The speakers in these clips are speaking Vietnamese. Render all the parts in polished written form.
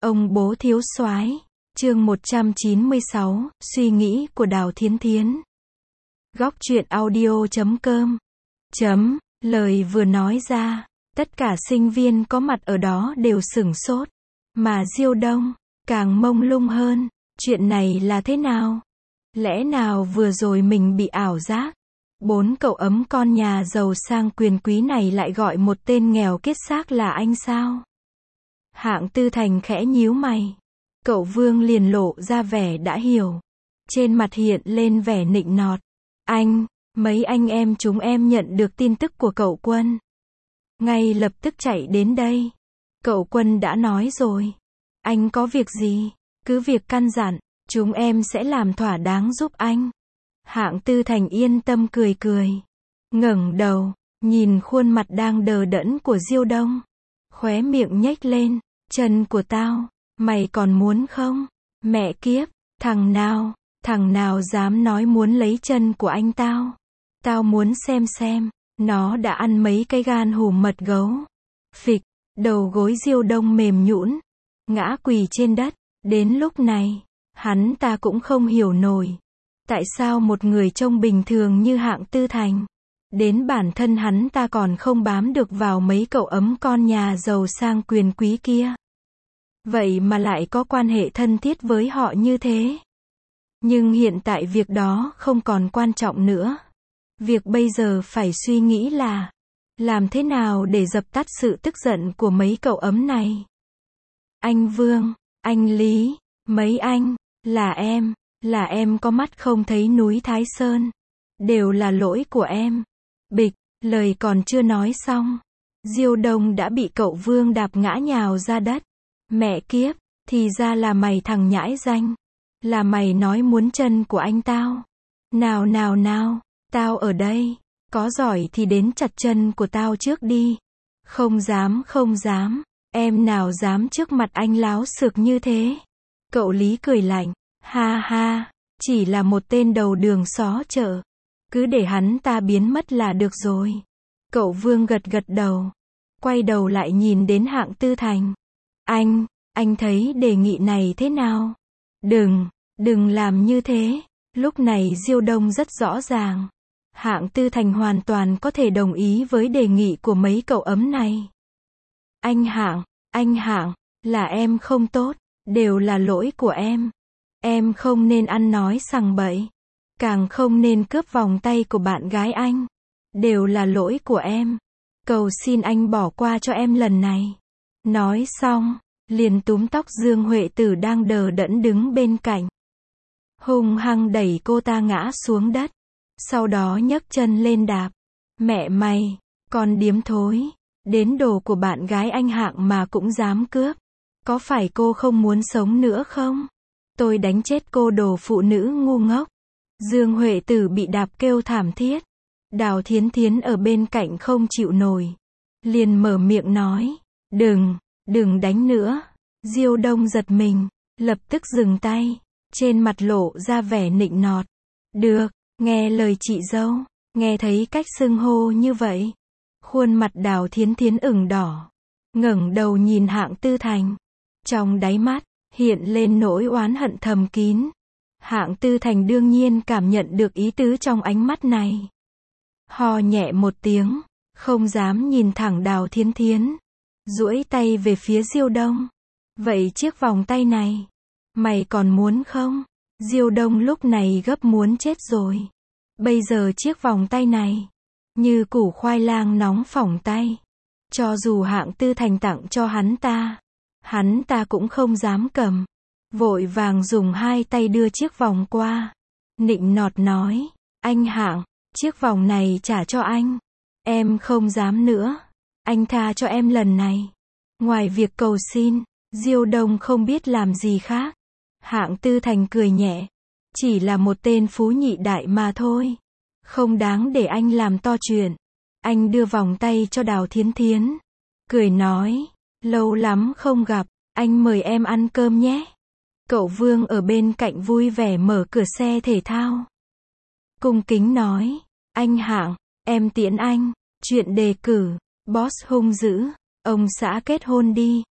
Ông bố thiếu soái, chương 196, suy nghĩ của Đào Thiến Thiến. Góc truyện audio.com. Lời vừa nói ra, tất cả sinh viên có mặt ở đó đều sửng sốt. Mà Diêu Đông, càng mông lung hơn. Chuyện này là thế nào? Lẽ nào vừa rồi mình bị ảo giác? 4 cậu ấm con nhà giàu sang quyền quý này lại gọi một tên nghèo kiết xác là anh sao? Hạng Tư Thành khẽ nhíu mày. Cậu Vương liền lộ ra vẻ đã hiểu. Trên mặt hiện lên vẻ nịnh nọt. Mấy anh em chúng em nhận được tin tức của cậu Quân. Ngay lập tức chạy đến đây. Cậu Quân đã nói rồi. Anh có việc gì, cứ việc căn dặn, chúng em sẽ làm thỏa đáng giúp anh. Hạng Tư Thành yên tâm cười cười. Ngẩng đầu, nhìn khuôn mặt đang đờ đẫn của Diêu Đông. Khóe miệng nhếch lên. Chân của tao, mày còn muốn không? Mẹ kiếp, thằng nào dám nói muốn lấy chân của anh tao? Tao muốn xem, nó đã ăn mấy cái gan hùm mật gấu. Phịch, đầu gối Diêu Đông mềm nhũn, ngã quỳ trên đất. Đến lúc này, hắn ta cũng không hiểu nổi. Tại sao một người trông bình thường như Hạng Tư Thành, đến bản thân hắn ta còn không bám được vào mấy cậu ấm con nhà giàu sang quyền quý kia. Vậy mà lại có quan hệ thân thiết với họ như thế. Nhưng hiện tại việc đó không còn quan trọng nữa. Việc bây giờ phải suy nghĩ là làm thế nào để dập tắt sự tức giận của mấy cậu ấm này. Anh Vương, anh Lý, mấy anh, là em có mắt không thấy núi Thái Sơn. Đều là lỗi của em. Bịch, lời còn chưa nói xong, Diêu Đông đã bị cậu Vương đạp ngã nhào ra đất. Mẹ kiếp, thì ra là mày thằng nhãi danh. Là mày nói muốn chân của anh tao. Nào, tao ở đây. Có giỏi thì đến chặt chân của tao trước đi. Không dám, em nào dám trước mặt anh láo xược như thế. Cậu Lý cười lạnh, ha, chỉ là một tên đầu đường xó chợ. Cứ để hắn ta biến mất là được rồi. Cậu Vương gật đầu. Quay đầu lại nhìn đến Hạng Tư Thành. Anh thấy đề nghị này thế nào? Đừng làm như thế. Lúc này Diêu Đông rất rõ ràng. Hạng Tư Thành hoàn toàn có thể đồng ý với đề nghị của mấy cậu ấm này. Anh Hạng, là em không tốt, đều là lỗi của em. Em không nên ăn nói sằng bậy. Càng không nên cướp vòng tay của bạn gái anh. Đều là lỗi của em. Cầu xin anh bỏ qua cho em lần này. Nói xong, liền túm tóc Dương Huệ Tử đang đờ đẫn đứng bên cạnh. Hung hăng đẩy cô ta ngã xuống đất. Sau đó nhấc chân lên đạp. Mẹ mày, con điếm thối. Đến đồ của bạn gái anh Hạng mà cũng dám cướp. Có phải cô không muốn sống nữa không? Tôi đánh chết cô đồ phụ nữ ngu ngốc. Dương Huệ Tử bị đạp kêu thảm thiết. Đào Thiến Thiến ở bên cạnh không chịu nổi. Liền mở miệng nói. Đừng đánh nữa. Diêu Đông giật mình, lập tức dừng tay. Trên mặt lộ ra vẻ nịnh nọt. Được, nghe lời chị dâu. Nghe thấy cách xưng hô như vậy. Khuôn mặt Đào Thiến Thiến ửng đỏ. Ngẩng đầu nhìn Hạng Tư Thành. Trong đáy mắt, hiện lên nỗi oán hận thầm kín. Hạng Tư Thành đương nhiên cảm nhận được ý tứ trong ánh mắt này. Ho nhẹ một tiếng, không dám nhìn thẳng Đào Thiến Thiến. Duỗi tay về phía Diêu Đông. Vậy chiếc vòng tay này, mày còn muốn không? Diêu Đông lúc này gấp muốn chết rồi. Bây giờ chiếc vòng tay này, như củ khoai lang nóng phỏng tay. Cho dù Hạng Tư Thành tặng cho hắn ta cũng không dám cầm. Vội vàng dùng hai tay đưa chiếc vòng qua. Nịnh nọt nói, anh Hạng, chiếc vòng này trả cho anh. Em không dám nữa. Anh tha cho em lần này. Ngoài việc cầu xin, Diêu Đông không biết làm gì khác. Hạng Tư Thành cười nhẹ. Chỉ là một tên phú nhị đại mà thôi. Không đáng để anh làm to chuyện. Anh đưa vòng tay cho Đào Thiến Thiến. Cười nói, lâu lắm không gặp, anh mời em ăn cơm nhé. Cậu Vương ở bên cạnh vui vẻ mở cửa xe thể thao. Cung kính nói, anh Hạng, em tiễn anh. Chuyện đề cử, boss hung dữ, ông xã kết hôn đi.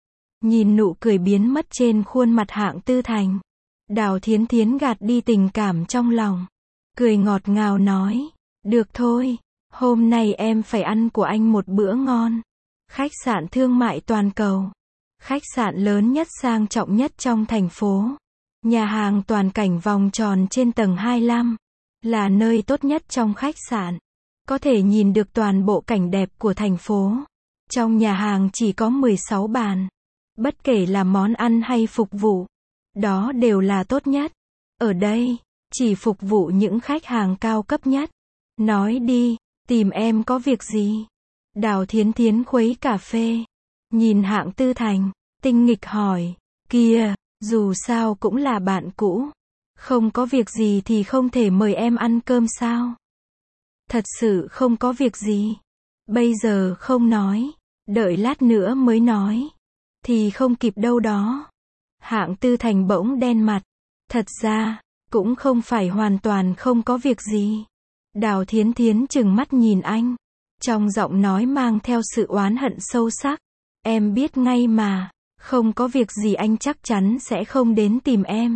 Nhìn nụ cười biến mất trên khuôn mặt Hạng Tư Thành. Đào Thiến Thiến gạt đi tình cảm trong lòng. Cười ngọt ngào nói. Được thôi, hôm nay em phải ăn của anh một bữa ngon. Khách sạn thương mại toàn cầu. Khách sạn lớn nhất sang trọng nhất trong thành phố. Nhà hàng toàn cảnh vòng tròn trên tầng 25. Là nơi tốt nhất trong khách sạn. Có thể nhìn được toàn bộ cảnh đẹp của thành phố. Trong nhà hàng chỉ có 16 bàn. Bất kể là món ăn hay phục vụ. Đó đều là tốt nhất. Ở đây, chỉ phục vụ những khách hàng cao cấp nhất. Nói đi, tìm em có việc gì? Đào Thiến Thiến khuấy cà phê. Nhìn Hạng Tư Thành, tinh nghịch hỏi. Kìa, dù sao cũng là bạn cũ. Không có việc gì thì không thể mời em ăn cơm sao? Thật sự không có việc gì. Bây giờ không nói. Đợi lát nữa mới nói. Thì không kịp đâu đó. Hạng Tư Thành bỗng đen mặt. Thật ra, cũng không phải hoàn toàn không có việc gì. Đào Thiến Thiến trừng mắt nhìn anh. Trong giọng nói mang theo sự oán hận sâu sắc. Em biết ngay mà, không có việc gì anh chắc chắn sẽ không đến tìm em.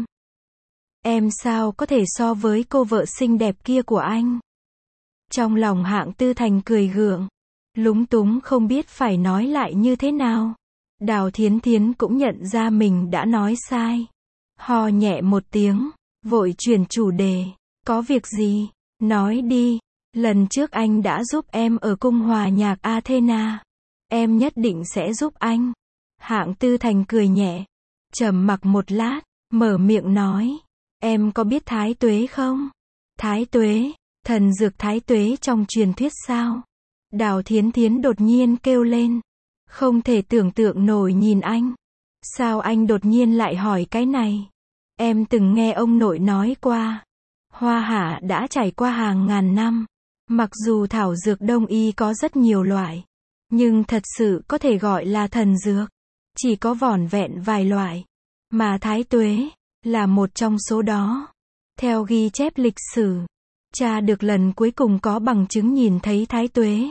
Em sao có thể so với cô vợ xinh đẹp kia của anh? Trong lòng Hạng Tư Thành cười gượng. Lúng túng không biết phải nói lại như thế nào. Đào Thiến Thiến cũng nhận ra mình đã nói sai. Ho nhẹ một tiếng, vội chuyển chủ đề. Có việc gì? Nói đi. Lần trước anh đã giúp em ở cung hòa nhạc Athena. Em nhất định sẽ giúp anh. Hạng Tư Thành cười nhẹ. Trầm mặc một lát, mở miệng nói. Em có biết Thái Tuế không? Thái Tuế, thần dược Thái Tuế trong truyền thuyết sao? Đào Thiến Thiến đột nhiên kêu lên. Không thể tưởng tượng nổi nhìn anh. Sao anh đột nhiên lại hỏi cái này? Em từng nghe ông nội nói qua. Hoa Hạ đã trải qua hàng ngàn năm. Mặc dù thảo dược đông y có rất nhiều loại. Nhưng thật sự có thể gọi là thần dược. Chỉ có vỏn vẹn vài loại. Mà Thái Tuế là một trong số đó. Theo ghi chép lịch sử, cha được lần cuối cùng có bằng chứng nhìn thấy Thái Tuế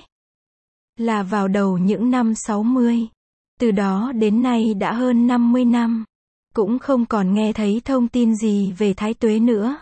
là vào đầu những năm 60. Từ đó đến nay đã hơn 50 năm. Cũng không còn nghe thấy thông tin gì về Thái Tuế nữa.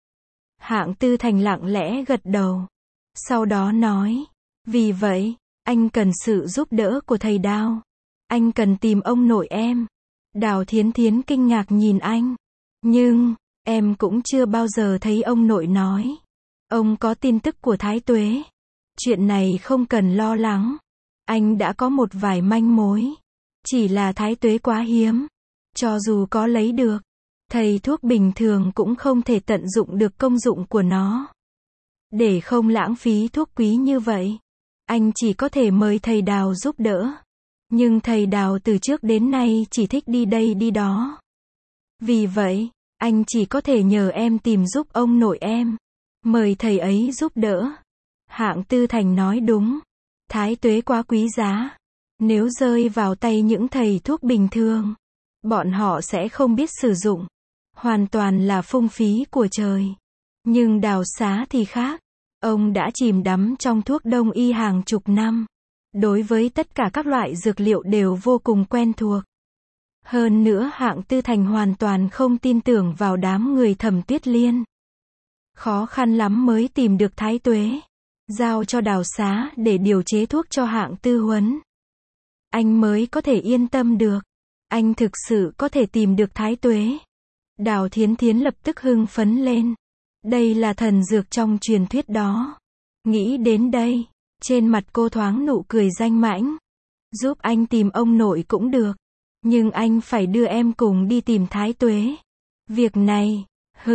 Hạng Tư Thành lặng lẽ gật đầu. Sau đó nói. Vì vậy, anh cần sự giúp đỡ của thầy Đào. Anh cần tìm ông nội em. Đào Thiến Thiến kinh ngạc nhìn anh. Nhưng, em cũng chưa bao giờ thấy ông nội nói. Ông có tin tức của Thái Tuế. Chuyện này không cần lo lắng. Anh đã có một vài manh mối. Chỉ là Thái Tuế quá hiếm. Cho dù có lấy được, thầy thuốc bình thường cũng không thể tận dụng được công dụng của nó. Để không lãng phí thuốc quý như vậy, anh chỉ có thể mời thầy Đào giúp đỡ. Nhưng thầy Đào từ trước đến nay chỉ thích đi đây đi đó. Vì vậy, anh chỉ có thể nhờ em tìm giúp ông nội em. Mời thầy ấy giúp đỡ. Hạng Tư Thành nói đúng. Thái Tuế quá quý giá. Nếu rơi vào tay những thầy thuốc bình thường, bọn họ sẽ không biết sử dụng. Hoàn toàn là phung phí của trời. Nhưng Đào Xá thì khác. Ông đã chìm đắm trong thuốc đông y hàng chục năm. Đối với tất cả các loại dược liệu đều vô cùng quen thuộc. Hơn nữa Hạng Tư Thành hoàn toàn không tin tưởng vào đám người Thẩm Tuyết Liên. Khó khăn lắm mới tìm được Thái Tuế. Giao cho Đào Xá để điều chế thuốc cho Hạng Tư Huấn. Anh mới có thể yên tâm được. Anh thực sự có thể tìm được Thái Tuế. Đào Thiến Thiến lập tức hưng phấn lên. Đây là thần dược trong truyền thuyết đó. Nghĩ đến đây, trên mặt cô thoáng nụ cười danh mãnh. Giúp anh tìm ông nội cũng được. Nhưng anh phải đưa em cùng đi tìm Thái Tuế. Việc này,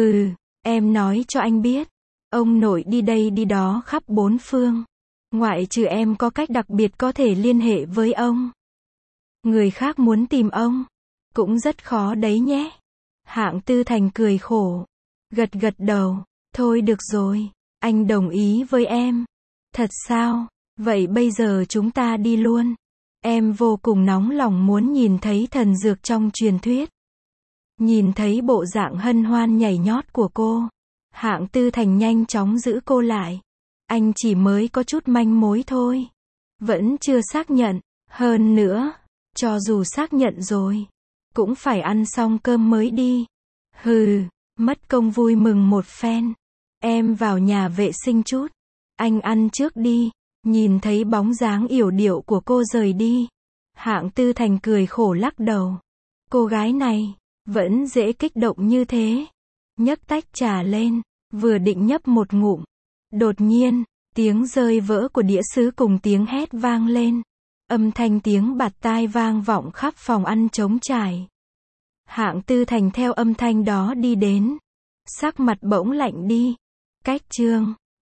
em nói cho anh biết. Ông nội đi đây đi đó khắp bốn phương. Ngoại trừ em có cách đặc biệt có thể liên hệ với ông. Người khác muốn tìm ông, cũng rất khó đấy nhé. Hạng Tư Thành cười khổ. Gật gật đầu. Thôi được rồi, anh đồng ý với em. Thật sao? Vậy bây giờ chúng ta đi luôn. Em vô cùng nóng lòng muốn nhìn thấy thần dược trong truyền thuyết. Nhìn thấy bộ dạng hân hoan nhảy nhót của cô, Hạng Tư Thành nhanh chóng giữ cô lại. Anh chỉ mới có chút manh mối thôi. Vẫn chưa xác nhận. Hơn nữa, Cho dù xác nhận rồi, cũng phải ăn xong cơm mới đi. Hừ, mất công vui mừng một phen. Em vào nhà vệ sinh chút. Anh ăn trước đi. Nhìn thấy bóng dáng yểu điệu của cô rời đi. Hạng Tư Thành cười khổ lắc đầu. Cô gái này, vẫn dễ kích động như thế. Nhấc tách trà lên, vừa định nhấp một ngụm. Đột nhiên, tiếng rơi vỡ của đĩa sứ cùng tiếng hét vang lên. Âm thanh tiếng bạt tai vang vọng khắp phòng ăn trống trải. Hạng Tư Thành theo âm thanh đó đi đến. Sắc mặt bỗng lạnh đi. Cách chương